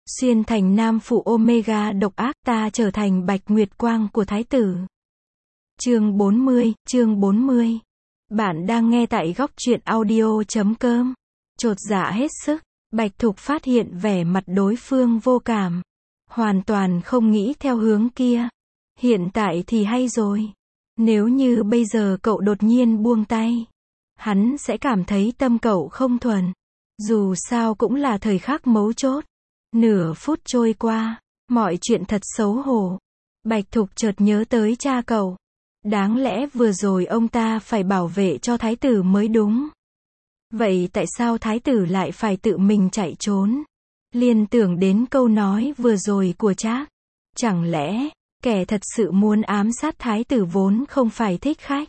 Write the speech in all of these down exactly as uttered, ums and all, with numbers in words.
Xuyên thành nam phụ Omega độc ác, ta trở thành bạch nguyệt quang của thái tử. Chương bốn mươi, chương bốn mươi. Bạn đang nghe tại góc truyện audio chấm com. Chột dạ hết sức, Bạch Thục phát hiện vẻ mặt đối phương vô cảm. Hoàn toàn không nghĩ theo hướng kia. Hiện tại thì hay rồi. Nếu như bây giờ cậu đột nhiên buông tay, hắn sẽ cảm thấy tâm cậu không thuần. Dù sao cũng là thời khắc mấu chốt. Nửa phút trôi qua, mọi chuyện thật xấu hổ. Bạch Thục chợt nhớ tới cha cậu. Đáng lẽ vừa rồi ông ta phải bảo vệ cho thái tử mới đúng. Vậy tại sao thái tử lại phải tự mình chạy trốn? Liên tưởng đến câu nói vừa rồi của Trác. Chẳng lẽ, kẻ thật sự muốn ám sát thái tử vốn không phải thích khách?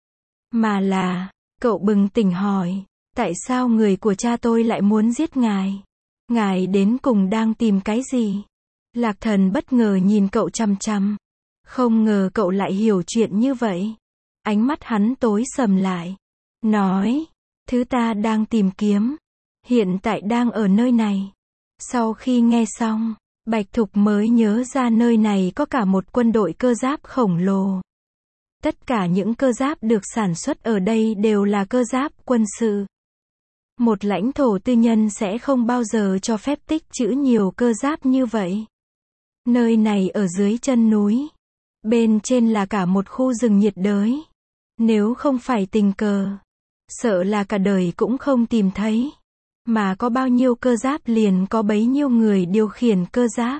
Mà là, cậu bừng tỉnh hỏi, tại sao người của cha tôi lại muốn giết ngài? Ngài đến cùng đang tìm cái gì? Lạc Thần bất ngờ nhìn cậu chằm chằm. Không ngờ cậu lại hiểu chuyện như vậy. Ánh mắt hắn tối sầm lại. Nói, thứ ta đang tìm kiếm, hiện tại đang ở nơi này. Sau khi nghe xong, Bạch Thục mới nhớ ra nơi này có cả một quân đội cơ giáp khổng lồ. Tất cả những cơ giáp được sản xuất ở đây đều là cơ giáp quân sự. Một lãnh thổ tư nhân sẽ không bao giờ cho phép tích trữ nhiều cơ giáp như vậy. Nơi này ở dưới chân núi. Bên trên là cả một khu rừng nhiệt đới. Nếu không phải tình cờ, sợ là cả đời cũng không tìm thấy. Mà có bao nhiêu cơ giáp liền có bấy nhiêu người điều khiển cơ giáp.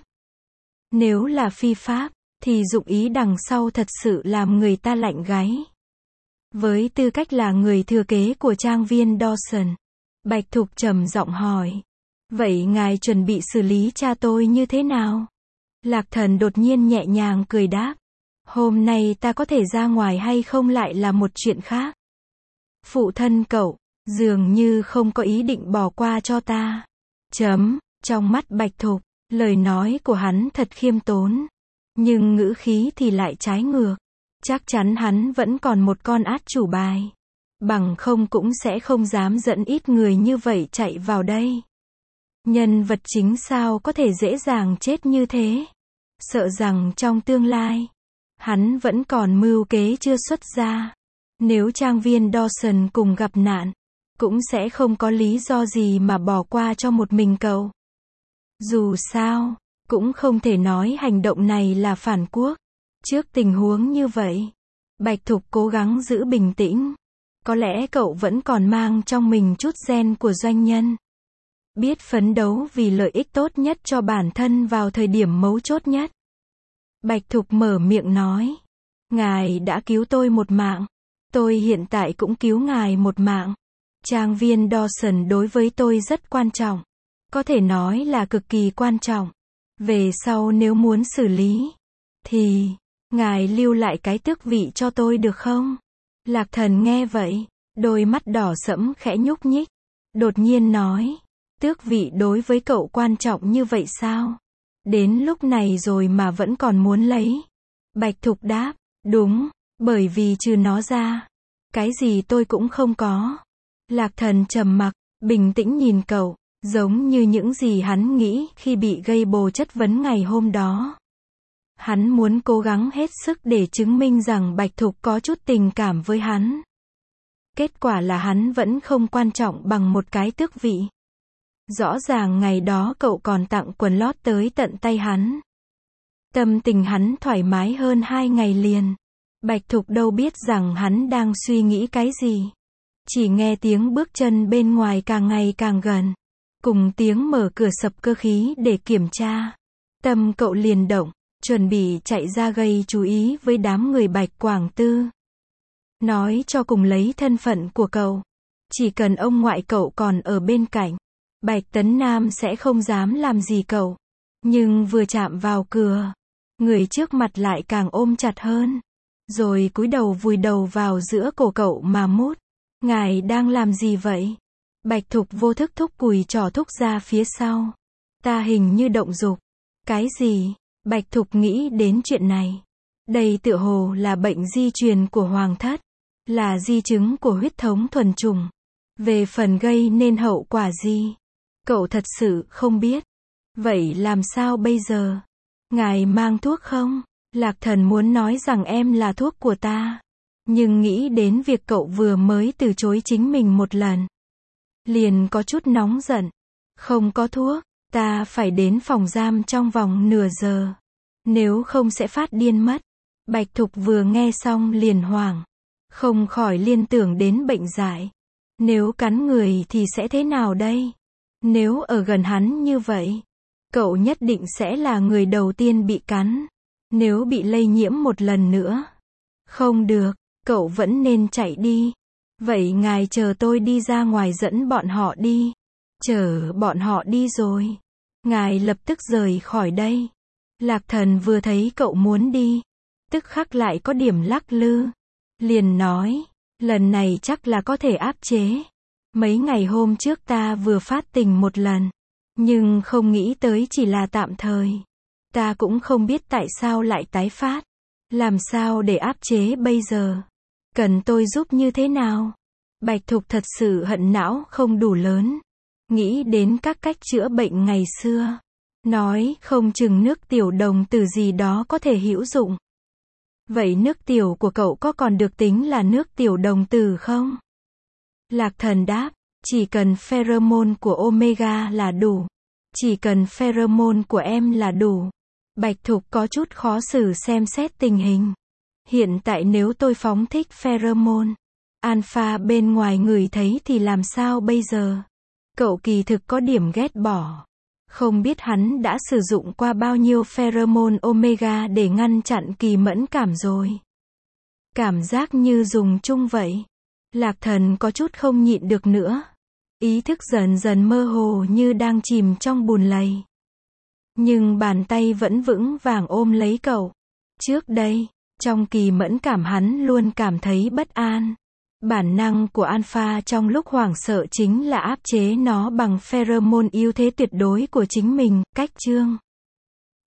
Nếu là phi pháp, thì dụng ý đằng sau thật sự làm người ta lạnh gáy. Với tư cách là người thừa kế của trang viên Dawson, Bạch Thục trầm giọng hỏi. Vậy ngài chuẩn bị xử lý cha tôi như thế nào? Lạc Thần đột nhiên nhẹ nhàng cười đáp. Hôm nay ta có thể ra ngoài hay không lại là một chuyện khác. Phụ thân cậu, dường như không có ý định bỏ qua cho ta. Chấm, trong mắt Bạch Thục, lời nói của hắn thật khiêm tốn. Nhưng ngữ khí thì lại trái ngược. Chắc chắn hắn vẫn còn một con át chủ bài. Bằng không cũng sẽ không dám dẫn ít người như vậy chạy vào đây. Nhân vật chính sao có thể dễ dàng chết như thế? Sợ rằng trong tương lai, hắn vẫn còn mưu kế chưa xuất ra. Nếu trang viên Dawson cùng gặp nạn, cũng sẽ không có lý do gì mà bỏ qua cho một mình cậu. Dù sao, cũng không thể nói hành động này là phản quốc. Trước tình huống như vậy, Bạch Thục cố gắng giữ bình tĩnh. Có lẽ cậu vẫn còn mang trong mình chút gen của doanh nhân. Biết phấn đấu vì lợi ích tốt nhất cho bản thân vào thời điểm mấu chốt nhất. Bạch Thục mở miệng nói. Ngài đã cứu tôi một mạng. Tôi hiện tại cũng cứu ngài một mạng. Trang viên Dawson đối với tôi rất quan trọng. Có thể nói là cực kỳ quan trọng. Về sau nếu muốn xử lý, thì, ngài lưu lại cái tước vị cho tôi được không? Lạc Thần nghe vậy, đôi mắt đỏ sẫm khẽ nhúc nhích. Đột nhiên nói, tước vị đối với cậu quan trọng như vậy sao? Đến lúc này rồi mà vẫn còn muốn lấy. Bạch Thục đáp, đúng, bởi vì trừ nó ra, cái gì tôi cũng không có. Lạc Thần trầm mặc, bình tĩnh nhìn cậu, giống như những gì hắn nghĩ khi bị gây bồ chất vấn ngày hôm đó. Hắn muốn cố gắng hết sức để chứng minh rằng Bạch Thục có chút tình cảm với hắn. Kết quả là hắn vẫn không quan trọng bằng một cái tước vị. Rõ ràng ngày đó cậu còn tặng quần lót tới tận tay hắn. Tâm tình hắn thoải mái hơn hai ngày liền. Bạch Thục đâu biết rằng hắn đang suy nghĩ cái gì. Chỉ nghe tiếng bước chân bên ngoài càng ngày càng gần. Cùng tiếng mở cửa sập cơ khí để kiểm tra. Tâm cậu liền động, chuẩn bị chạy ra gây chú ý với đám người Bạch Quảng Tư. Nói cho cùng lấy thân phận của cậu. Chỉ cần ông ngoại cậu còn ở bên cạnh, Bạch Tấn Nam sẽ không dám làm gì cậu. Nhưng vừa chạm vào cửa, người trước mặt lại càng ôm chặt hơn. Rồi cúi đầu vùi đầu vào giữa cổ cậu mà mút. Ngài đang làm gì vậy? Bạch Thục vô thức thúc cùi trỏ thúc ra phía sau. Ta hình như động dục. Cái gì? Bạch Thục nghĩ đến chuyện này. Đây tựa hồ là bệnh di truyền của hoàng thất. Là di chứng của huyết thống thuần chủng. Về phần gây nên hậu quả gì? Cậu thật sự không biết. Vậy làm sao bây giờ? Ngài mang thuốc không? Lạc Thần muốn nói rằng em là thuốc của ta. Nhưng nghĩ đến việc cậu vừa mới từ chối chính mình một lần. Liền có chút nóng giận. Không có thuốc, ta phải đến phòng giam trong vòng nửa giờ. Nếu không sẽ phát điên mất. Bạch Thục vừa nghe xong liền hoảng. Không khỏi liên tưởng đến bệnh dại. Nếu cắn người thì sẽ thế nào đây? Nếu ở gần hắn như vậy, cậu nhất định sẽ là người đầu tiên bị cắn. Nếu bị lây nhiễm một lần nữa. Không được, cậu vẫn nên chạy đi. Vậy ngài chờ tôi đi ra ngoài dẫn bọn họ đi. Chờ bọn họ đi rồi. Ngài lập tức rời khỏi đây. Lạc Thần vừa thấy cậu muốn đi. Tức khắc lại có điểm lắc lư. Liền nói, lần này chắc là có thể áp chế. Mấy ngày hôm trước ta vừa phát tình một lần. Nhưng không nghĩ tới chỉ là tạm thời. Ta cũng không biết tại sao lại tái phát. Làm sao để áp chế bây giờ? Cần tôi giúp như thế nào? Bạch Thục thật sự hận não không đủ lớn. Nghĩ đến các cách chữa bệnh ngày xưa. Nói không chừng nước tiểu đồng tử gì đó có thể hữu dụng. Vậy nước tiểu của cậu có còn được tính là nước tiểu đồng tử không? Lạc Thần đáp, chỉ cần pheromone của Omega là đủ. Chỉ cần pheromone của em là đủ. Bạch Thục có chút khó xử xem xét tình hình. Hiện tại nếu tôi phóng thích pheromone, alpha bên ngoài người thấy thì làm sao bây giờ? Cậu kỳ thực có điểm ghét bỏ. Không biết hắn đã sử dụng qua bao nhiêu pheromone Omega để ngăn chặn kỳ mẫn cảm rồi. Cảm giác như dùng chung vậy. Lạc Thần có chút không nhịn được nữa. Ý thức dần dần mơ hồ như đang chìm trong bùn lầy. Nhưng bàn tay vẫn vững vàng ôm lấy cậu. Trước đây, trong kỳ mẫn cảm hắn luôn cảm thấy bất an. Bản năng của alpha trong lúc hoảng sợ chính là áp chế nó bằng pheromone ưu thế tuyệt đối của chính mình. Cách chương